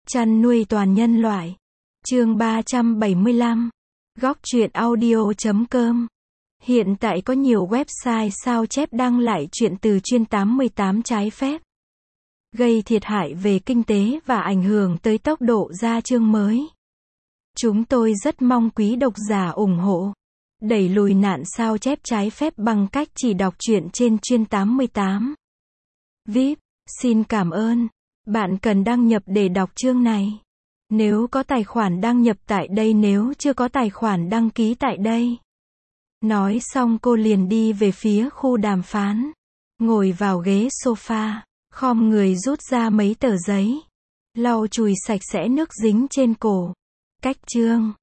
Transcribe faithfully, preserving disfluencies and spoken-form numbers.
Chăn nuôi toàn nhân loại. Chương ba trăm bảy mươi lăm. Góc truyện audio chấm com. Hiện tại có nhiều website sao chép đăng lại truyện từ chuyên tám mươi tám trái phép, gây thiệt hại về kinh tế và ảnh hưởng tới tốc độ ra chương mới. Chúng tôi rất mong quý độc giả ủng hộ, đẩy lùi nạn sao chép trái phép bằng cách chỉ đọc truyện trên chuyên tám mươi tám. vê i pê, xin cảm ơn. Bạn cần đăng nhập để đọc chương này. Nếu có tài khoản đăng nhập tại đây, nếu chưa có tài khoản đăng ký tại đây. Nói xong cô liền đi về phía khu đàm phán. Ngồi vào ghế sofa, khom người rút ra mấy tờ giấy, lau chùi sạch sẽ nước dính trên cổ. Cách chương.